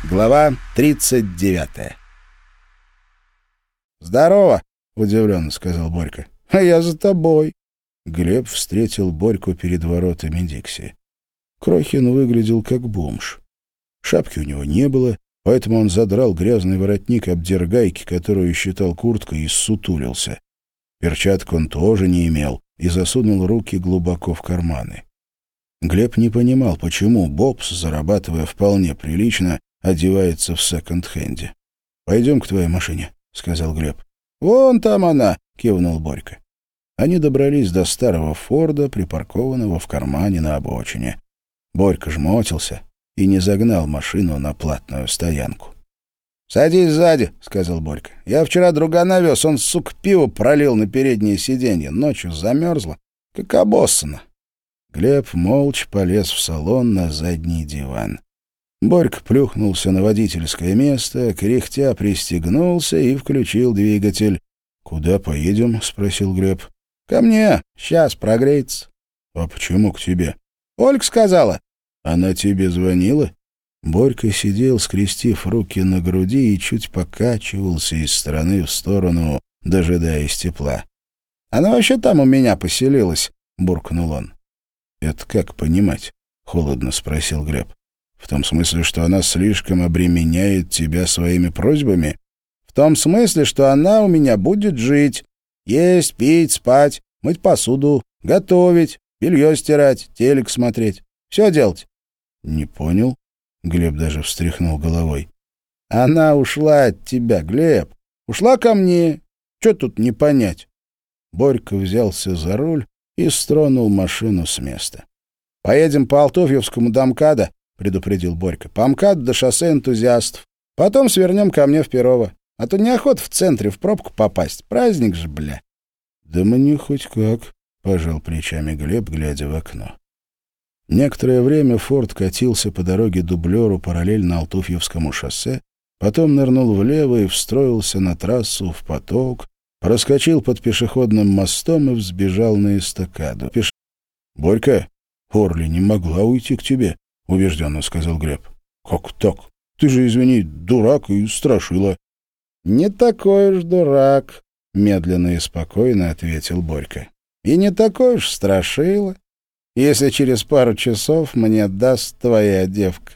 Глава 39. «Здорово!» — удивленно сказал Борька. «А я за тобой». Глеб встретил Борьку перед воротами Дикси. Крохин выглядел как бомж. Шапки у него не было, поэтому он задрал грязный воротник обдергайки, которую считал курткой, и ссутулился. Перчаток он тоже не имел и засунул руки глубоко в карманы. Глеб не понимал, почему Бобс, зарабатывая вполне прилично, одевается в секонд-хенде. «Пойдем к твоей машине», — сказал Глеб. «Вон там она», — кивнул Борька. Они добрались до старого Форда, припаркованного в кармане на обочине. Борька жмотился и не загнал машину на платную стоянку. «Садись сзади», — сказал Борька. «Я вчера другана вез, он, сука, пиво пролил на переднее сиденье. Ночью замерзло, как обоссано». Глеб молча полез в салон на задний диван. Борька плюхнулся на водительское место, кряхтя пристегнулся и включил двигатель. «Куда поедем?» — спросил Глеб. «Ко мне. Сейчас прогреется». «А почему к тебе?» «Ольга сказала». «Она тебе звонила?» Борька сидел, скрестив руки на груди, и чуть покачивался из стороны в сторону, дожидаясь тепла. «Она вообще там у меня поселилась», — буркнул он. «Это как понимать?» — холодно спросил Глеб. «В том смысле, что она слишком обременяет тебя своими просьбами?» «В том смысле, что она у меня будет жить. Есть, пить, спать, мыть посуду, готовить, белье стирать, телек смотреть. Все делать». «Не понял». Глеб даже встряхнул головой. «Она ушла от тебя, Глеб. Ушла ко мне. Что тут не понять?» Борька взялся за руль и стронул машину с места. «Поедем по Алтуфьевскому до МКАДа», — предупредил Борька. «По МКАДу до шоссе Энтузиастов. Потом свернем ко мне в Перово. А то неохота в центре в пробку попасть. Праздник же, бля». «Да мне хоть как», — пожал плечами Глеб, глядя в окно. Некоторое время Форд катился по дороге-дублеру параллельно Алтуфьевскому шоссе, потом нырнул влево и встроился на трассу в поток, проскочил под пешеходным мостом и взбежал на эстакаду. «Борька, Орли не могла уйти к тебе», — убежденно сказал Глеб. «Как так? Ты же, извини, дурак и страшила». «Не такой уж дурак», — медленно и спокойно ответил Борька. «И не такой уж страшила, если через пару часов мне даст твоя девка».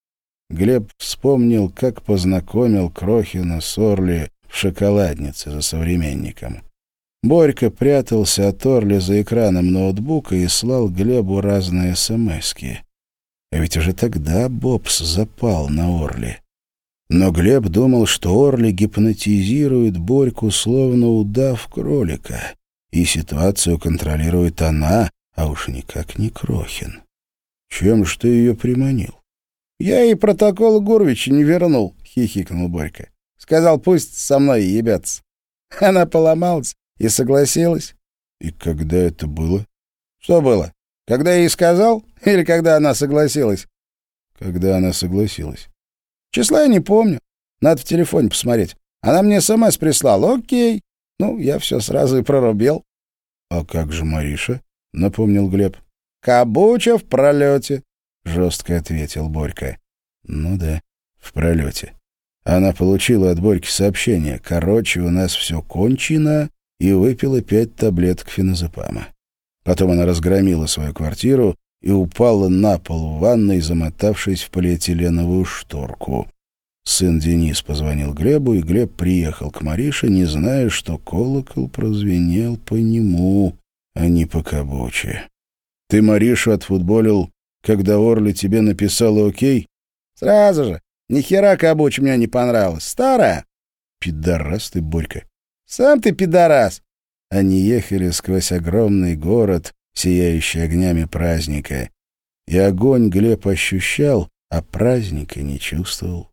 Глеб вспомнил, как познакомил Крохина с Орли в шоколаднице за «Современником». Борька прятался от Орли за экраном ноутбука и слал Глебу разные смски. А ведь уже тогда Бобс запал на Орли. Но Глеб думал, что Орли гипнотизирует Борьку, словно удав кролика, и ситуацию контролирует она, а уж никак не Крохин. Чем ж ты ее приманил? «Я ей протокол Гурвича не вернул», — хихикнул Борька. «Сказал, пусть со мной ебятся». Она поломалась и согласилась. «И когда это было?» «Что было? Когда я ей сказал? Или когда она согласилась?» «Когда она согласилась». «Числа я не помню. Надо в телефоне посмотреть. Она мне СМС прислала. Окей. Ну, я все сразу и прорубил». «А как же Мариша?» — напомнил Глеб. «Кабуча в пролете», — жестко ответил Борька. «Ну да, в пролете». Она получила от Борьки сообщение: «Короче, у нас все кончено», и выпила 5 таблеток феназепама. Потом она разгромила свою квартиру и упала на пол в ванной, замотавшись в полиэтиленовую шторку. Сын Денис позвонил Глебу, и Глеб приехал к Марише, не зная, что колокол прозвенел по нему, а не по Кабуче. «Ты Маришу отфутболил, когда Орли тебе написала «Окей»?» «Сразу же. Ни хера Кабуч мне не понравилась. Старая». «Пидорас ты, Борька». «Сам ты пидорас». Они ехали сквозь огромный город, сияющий огнями праздника. И огонь Глеб ощущал, а праздника не чувствовал.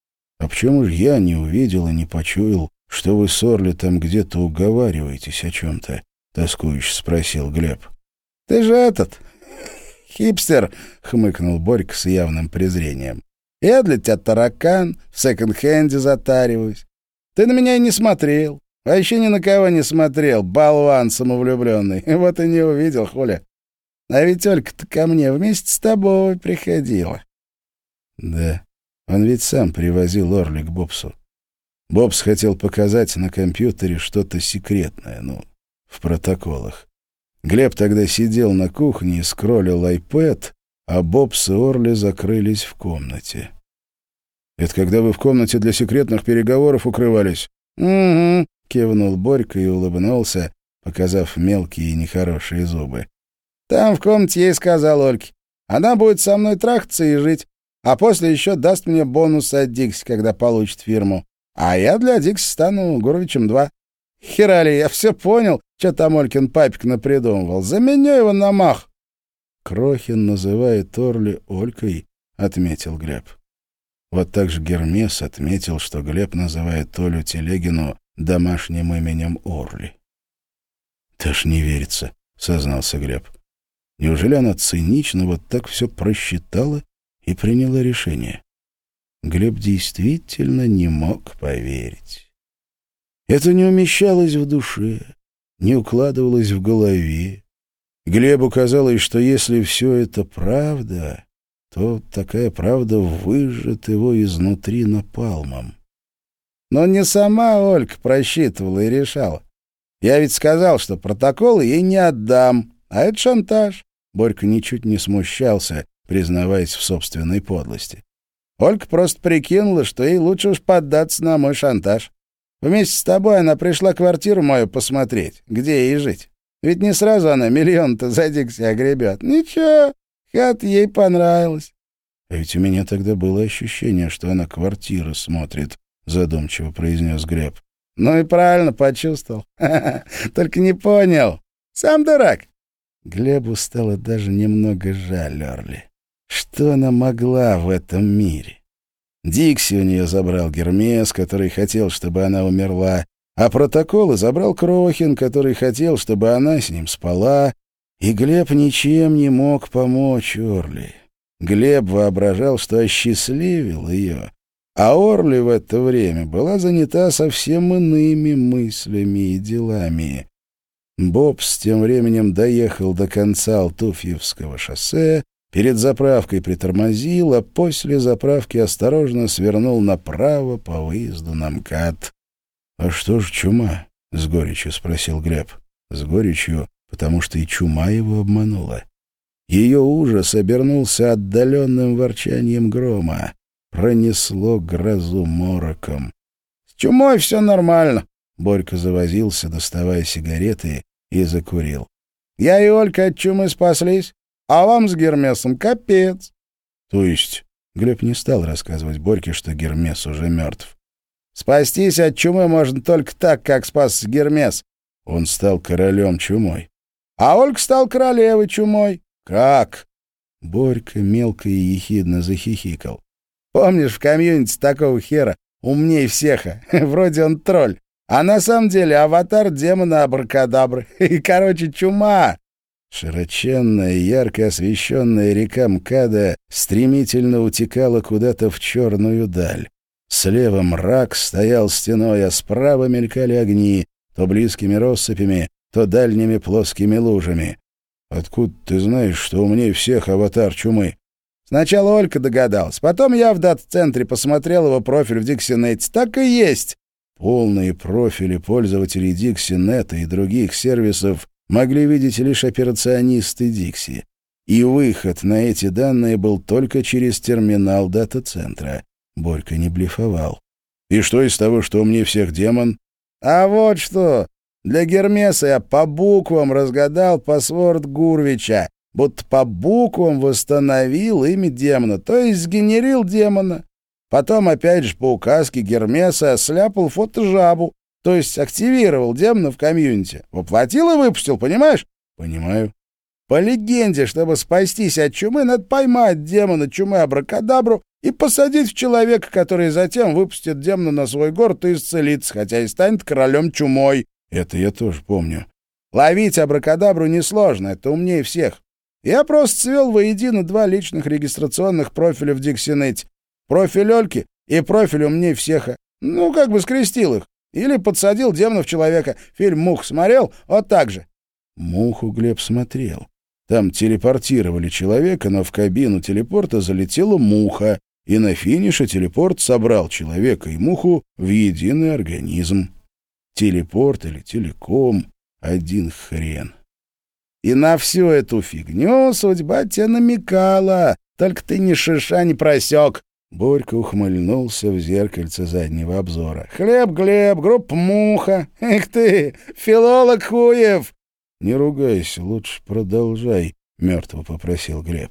«А почему же я не увидел и не почуял, что вы с Орли там где-то уговариваетесь о чем-то?» — тоскующе спросил Глеб. «Ты же этот... хипстер», — хмыкнул Борька с явным презрением. «Я для тебя таракан, в секонд-хенде затариваюсь. Ты на меня и не смотрел. Вообще ни на кого не смотрел, болван самовлюбленный. Вот и не увидел, хуля. А ведь Олька-то ко мне вместе с тобой приходила». «Да, Он ведь сам привозил Орли к Бобсу. Бобс хотел показать на компьютере что-то секретное, в протоколах. Глеб тогда сидел на кухне и скроллил iPad, а Бобс и Орли закрылись в комнате. «Это когда вы в комнате для секретных переговоров укрывались?» «Угу», — кивнул Борька и улыбнулся, показав мелкие и нехорошие зубы. «Там в комнате я и сказал Ольке. Она будет со мной трахаться и жить, а после еще даст мне бонус от Дикси, когда получит фирму. А я для Дикси стану Гурвичем-2. Хера ли, я все понял, что там Олькин папик напридумывал. Заменю его на мах». «Крохин называет Орли Олькой», — отметил Глеб. Вот так же Гермес отметил, что Глеб называет Олю Телегину домашним именем Орли. «Даже не верится», — сознался Глеб. «Неужели она цинично вот так все просчитала и приняла решение?» Глеб действительно не мог поверить. Это не умещалось в душе, не укладывалось в голове. Глебу казалось, что если все это правда, то такая правда выжжет его изнутри напалмом. Но не сама Ольга просчитывала и решала. Я ведь сказал, что протоколы ей не отдам, а это шантаж. Борька ничуть не смущался, признаваясь в собственной подлости. Ольга просто прикинула, что ей лучше уж поддаться на мой шантаж. Вместе с тобой она пришла квартиру мою посмотреть, где ей жить. Ведь не сразу она миллион-то за Дикси огребет. Ничего, хата ей понравилась. — А ведь у меня тогда было ощущение, что она квартиру смотрит, — задумчиво произнес Глеб. — Ну и правильно почувствовал. Только не понял. Сам дурак. Глебу стало даже немного жаль Орли. Что она могла в этом мире? Дикси у нее забрал Гермес, который хотел, чтобы она умерла, а протоколы забрал Крохин, который хотел, чтобы она с ним спала, и Глеб ничем не мог помочь Орли. Глеб воображал, что осчастливил ее, а Орли в это время была занята совсем иными мыслями и делами. Бобс тем временем доехал до конца Алтуфьевского шоссе, перед заправкой притормозил, а после заправки осторожно свернул направо по выезду на МКАД. — А что ж чума? — с горечью спросил Глеб. С горечью, потому что и чума его обманула. Ее ужас обернулся отдаленным ворчанием грома. Пронесло грозу мороком. — С чумой все нормально. Борька завозился, доставая сигареты, и закурил. — Я и Олька от чумы спаслись, а вам с Гермесом капец. — То есть Глеб не стал рассказывать Борьке, что Гермес уже мертв. — Спастись от чумы можно только так, как спас Гермес. Он стал королем чумой. — А Ольга стал королевой чумой. — Как? Борька мелко и ехидно захихикал. — Помнишь, в комьюнити такого хера умней всех, вроде он тролль, а на самом деле аватар демона Абракадабры. Короче, чума. Широченная, ярко освещенная река МКАДа стремительно утекала куда-то в черную даль. Слева мрак стоял стеной, а справа мелькали огни, то близкими россыпями, то дальними плоскими лужами. — Откуда ты знаешь, что умнее всех аватар чумы? Сначала Олька догадалась, потом я в дата-центре посмотрел его профиль в Диксинете. Так и есть. Полные профили пользователей Диксинета и других сервисов могли видеть лишь операционисты Дикси. И выход на эти данные был только через терминал дата-центра. Борька не блефовал. «И что из того, что умнее всех демон?» «А вот что! Для Гермеса я по буквам разгадал паспорт Гурвича, будто по буквам восстановил имя демона, то есть сгенерил демона. Потом, опять же, по указке Гермеса сляпал фотожабу, то есть активировал демона в комьюнити. Воплотил и выпустил, понимаешь? Понимаю. По легенде, чтобы спастись от чумы, надо поймать демона чумы Абракадабру и посадить в человека, который затем выпустит демона на свой город и исцелится, хотя и станет королем чумой. Это я тоже помню. Ловить Абракадабру несложно, это умнее всех. Я просто свел воедино два личных регистрационных профиля в Диксинете. Профиль Ольки и профиль умнее всех. Ну, как бы скрестил их. Или подсадил демона в человека. Фильм «Мух» смотрел? Вот так же. «Муху» Глеб смотрел. Там телепортировали человека, но в кабину телепорта залетела муха, и на финише телепорт собрал человека и муху в единый организм. Телепорт или телеком — один хрен. И на всю эту фигню судьба тебе намекала, только ты ни шиша не просек. Борька ухмыльнулся в зеркальце заднего обзора. «Хлеб, Глеб, группа «Муха». Эх ты, филолог хуев!» «Не ругайся, лучше продолжай», — мертво попросил Глеб.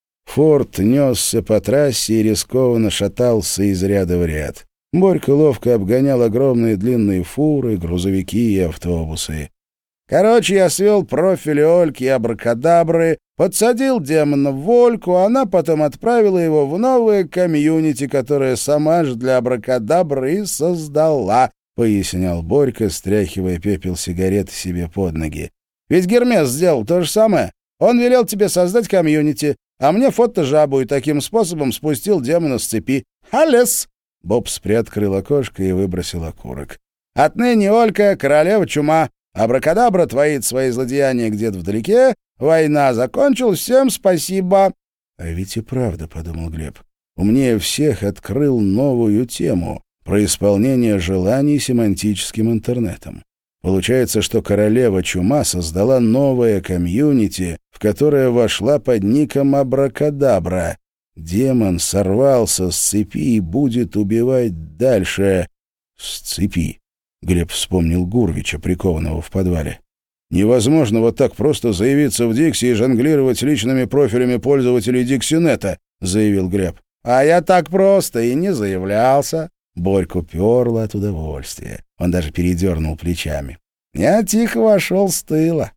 Форд несся по трассе и рискованно шатался из ряда в ряд. Борька ловко обгонял огромные длинные фуры, грузовики и автобусы. Короче, я свел профили Ольки и Абракадабры, подсадил демона в Ольку, а она потом отправила его в новое комьюнити, которое сама же для Абракадабры и создала, — пояснял Борька, стряхивая пепел сигареты себе под ноги. Ведь Гермес сделал то же самое. Он велел тебе создать комьюнити, а мне фото-жабу и таким способом спустил демона с цепи. Халес! Бобс приоткрыл окошко и выбросил окурок. Отныне Олька — королева чума. Абракадабра творит свои злодеяния где-то вдалеке. Война закончилась. Всем спасибо. — А ведь и правда, — подумал Глеб, — умнее всех открыл новую тему про исполнение желаний семантическим интернетом. Получается, что королева чума создала новое комьюнити, в которое вошла под ником Абракадабра. Демон сорвался с цепи и будет убивать дальше. С цепи. Глеб вспомнил Гурвича, прикованного в подвале. «Невозможно вот так просто заявиться в Дикси и жонглировать личными профилями пользователей Диксинета», — заявил Глеб. «А я так просто и не заявлялся». Борьку перло от удовольствия. Он даже передернул плечами. Я тихо вошел с тыла.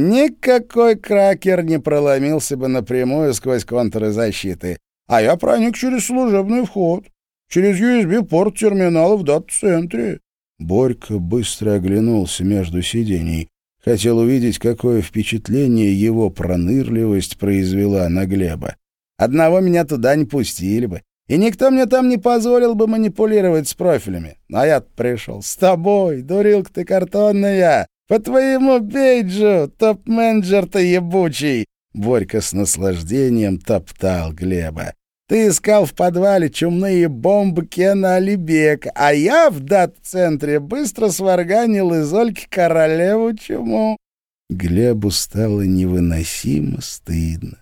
Никакой кракер не проломился бы напрямую сквозь контуры защиты. А я проник через служебный вход, через USB-порт терминала в дата-центре. Борька быстро оглянулся между сидений. Хотел увидеть, какое впечатление его пронырливость произвела на Глеба. Одного меня туда не пустили бы. И никто мне там не позволил бы манипулировать с профилями. А я пришел с тобой, дурилка ты картонная. По твоему бейджу, топ-менеджер-то ебучий. Борька с наслаждением топтал Глеба. Ты искал в подвале чумные бомбы Кена Алибека, а я в дата-центре быстро сварганил из Ольки королеву чуму. Глебу стало невыносимо стыдно.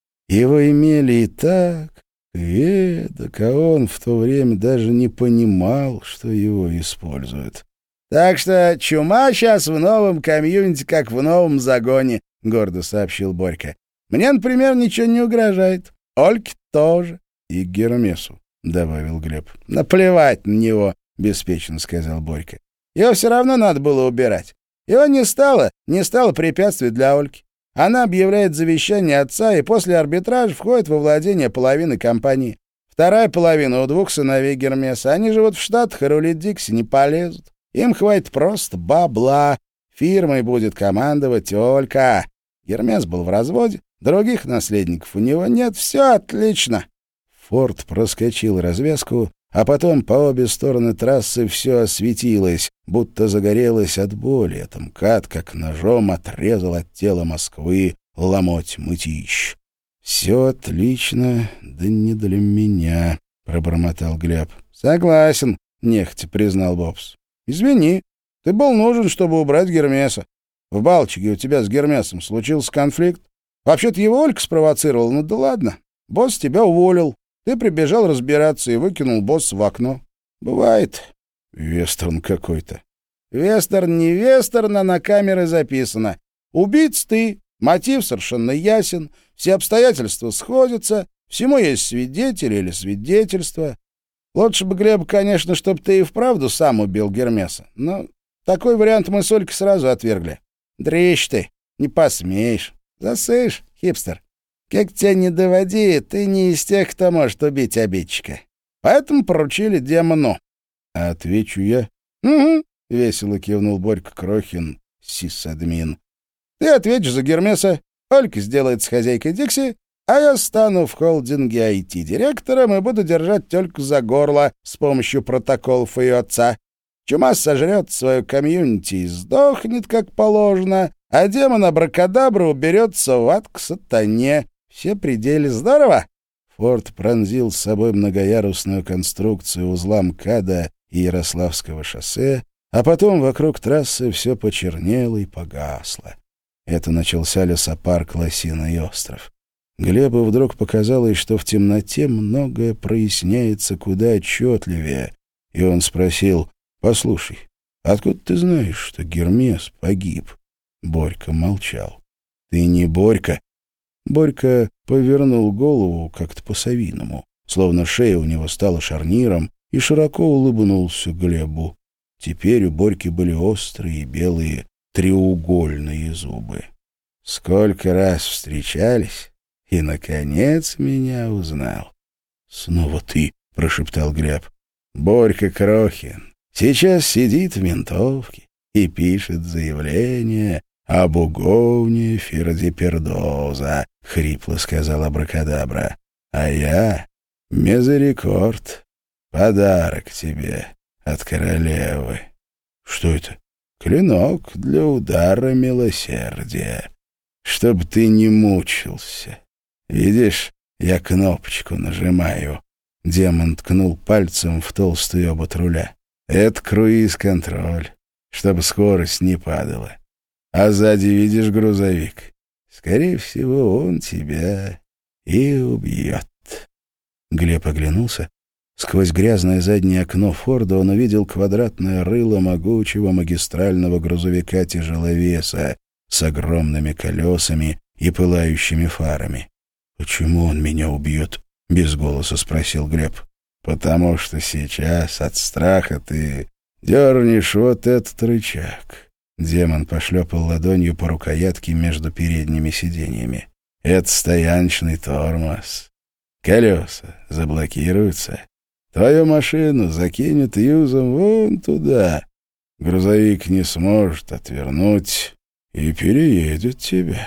Его имели и так, эдак, а он в то время даже не понимал, что его используют. «Так что чума сейчас в новом комьюнити, как в новом загоне», — гордо сообщил Борька. «Мне, например, ничего не угрожает. Ольке тоже. И Гермесу», — добавил Глеб. «Наплевать на него», — беспечно сказал Борька. «Его все равно надо было убирать. Его не стало препятствий для Ольки. Она объявляет завещание отца и после арбитража входит во владение половины компании. Вторая половина у двух сыновей Гермеса. Они живут в Штатах и рулить Дикси не полезут. Им хватит просто бабла. Фирмой будет командовать Олька. Гермес был в разводе, других наследников у него нет. Все отлично». Форд проскочил развязку, а потом по обе стороны трассы все осветилось, будто загорелось от боли. МКАД как ножом отрезал от тела Москвы ломоть мытищ. «Все отлично, да не для меня», — пробормотал Глеб. «Согласен», — нехотя признал Бобс. «Извини, ты был нужен, чтобы убрать Гермеса. В Балчиге у тебя с Гермесом случился конфликт. Вообще-то его Олька спровоцировал, ну да ладно. Босс тебя уволил. Ты прибежал разбираться и выкинул босса в окно. Бывает. Вестерн какой-то». «Вестерн не вестерн, а на камеры записано. Убийц ты, мотив совершенно ясен, все обстоятельства сходятся, всему есть свидетели или свидетельства. Лучше бы, Глеб, конечно, чтобы ты и вправду сам убил Гермеса. Но такой вариант мы с Олькой сразу отвергли. Дрищ ты, не посмеешь. Засышь, хипстер. Как тебя не доводи, ты не из тех, кто может убить обидчика. Поэтому поручили демону». «А отвечу я?» «Угу», — весело кивнул Борька Крохин, сисадмин. «Ты ответишь за Гермеса, Олька сделает с хозяйкой Дикси, а я стану в холдинге IT-директором и буду держать тёльку за горло с помощью протоколов ее отца. Чума сожрет свою комьюнити и сдохнет, как положено, а демон Абракадабра уберется в ад к сатане. Все пределы здорово?» Форд пронзил с собой многоярусную конструкцию узла МКАДа и Ярославского шоссе, а потом вокруг трассы все почернело и погасло. Это начался лесопарк «Лосиный остров». Глебу вдруг показалось, что в темноте многое проясняется куда отчетливее, и он спросил: «Послушай, откуда ты знаешь, что Гермес погиб?» Борька молчал. «Ты не Борька?» Борька повернул голову как-то по-совиному, словно шея у него стала шарниром, и широко улыбнулся Глебу. Теперь у Борьки были острые белые треугольные зубы. «Сколько раз встречались, и, наконец, меня узнал». «Снова ты», — прошептал Глеб. «Борька Крохин сейчас сидит в ментовке и пишет заявление об уговне Фердипердоза», — хрипло сказал Абракадабра. «А я — мезерикорд, подарок тебе от королевы». «Что это?» «Клинок для удара милосердия, чтоб ты не мучился. Видишь, я кнопочку нажимаю». Демон ткнул пальцем в толстый обод руля. «Это круиз-контроль, чтобы скорость не падала. А сзади видишь грузовик? Скорее всего, он тебя и убьет». Глеб оглянулся. Сквозь грязное заднее окно Форда он увидел квадратное рыло могучего магистрального грузовика-тяжеловеса с огромными колесами и пылающими фарами. «Почему он меня убьет?» — без голоса спросил Глеб. «Потому что сейчас от страха ты дернешь вот этот рычаг». Демон пошлепал ладонью по рукоятке между передними сиденьями. «Это стояночный тормоз. Колеса заблокируются. Твою машину закинет юзом вон туда. Грузовик не сможет отвернуть и переедет тебя».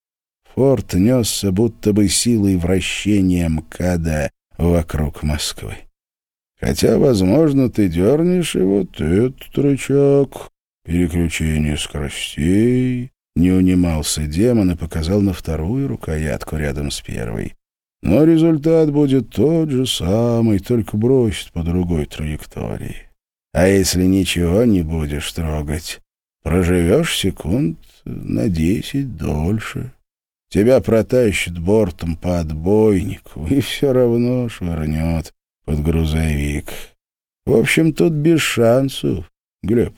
Форд несся будто бы силой вращения МКАДа вокруг Москвы. «Хотя, возможно, ты дернешь и вот этот рычаг. Переключение скоростей». Не унимался демон и показал на вторую рукоятку рядом с первой. «Но результат будет тот же самый, только бросит по другой траектории. А если ничего не будешь трогать, проживешь секунд на 10 дольше. Тебя протащит бортом по отбойнику и все равно швырнет под грузовик. В общем, тут без шансов, Глеб».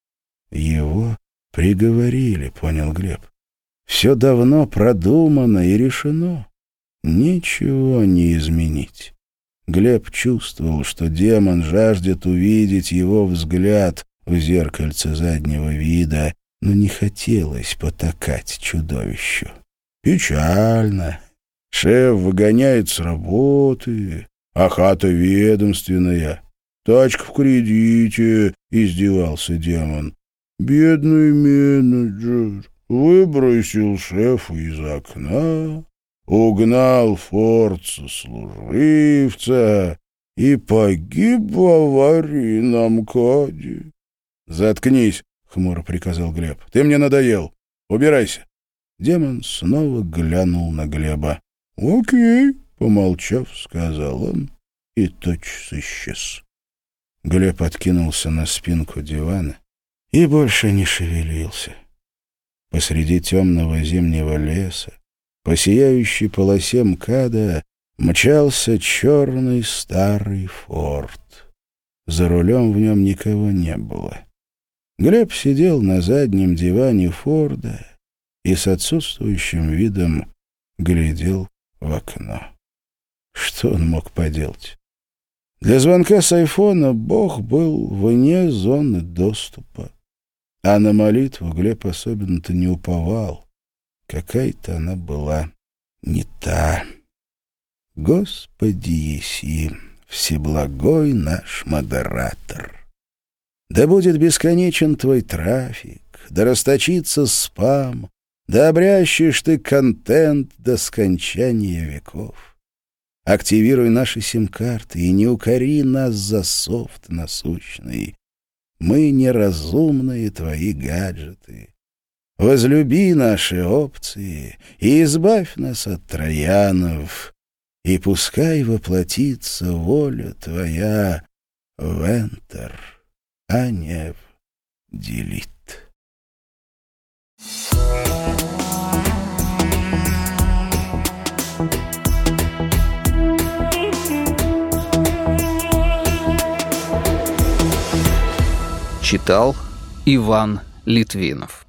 Его приговорили, понял Глеб. Все давно продумано и решено. Ничего не изменить. Глеб чувствовал, что демон жаждет увидеть его взгляд в зеркальце заднего вида, но не хотелось потакать чудовищу. Печально. Шеф выгоняет с работы, а хата ведомственная. Тачка в кредите, издевался демон. Бедный менеджер выбросил шефа из окна, угнал Форд сослуживца и погиб в аварии на МКАДе. «Заткнись», — хмуро приказал Глеб. «Ты мне надоел. Убирайся». Демон снова глянул на Глеба. «Окей», — помолчав, сказал он, и тотчас исчез. Глеб откинулся на спинку дивана и больше не шевелился. Посреди темного зимнего леса, по сияющей полосе МКАДа, мчался черный старый Форд. За рулем в нем никого не было. Глеб сидел на заднем диване Форда и с отсутствующим видом глядел в окно. Что он мог поделать? Для звонка с айфона Бог был вне зоны доступа. А на молитву Глеб особенно-то не уповал. Какая-то она была не та. Господи еси, всеблагой наш модератор! Да будет бесконечен твой трафик, да расточится спам, да обрящешь ты контент до скончания веков. Активируй наши сим-карты и не укори нас за софт насущный. Мы неразумные твои гаджеты. Возлюби наши опции и избавь нас от троянов и пускай воплотится воля твоя в Энтер, а не в Делит. Читал Иван Литвинов.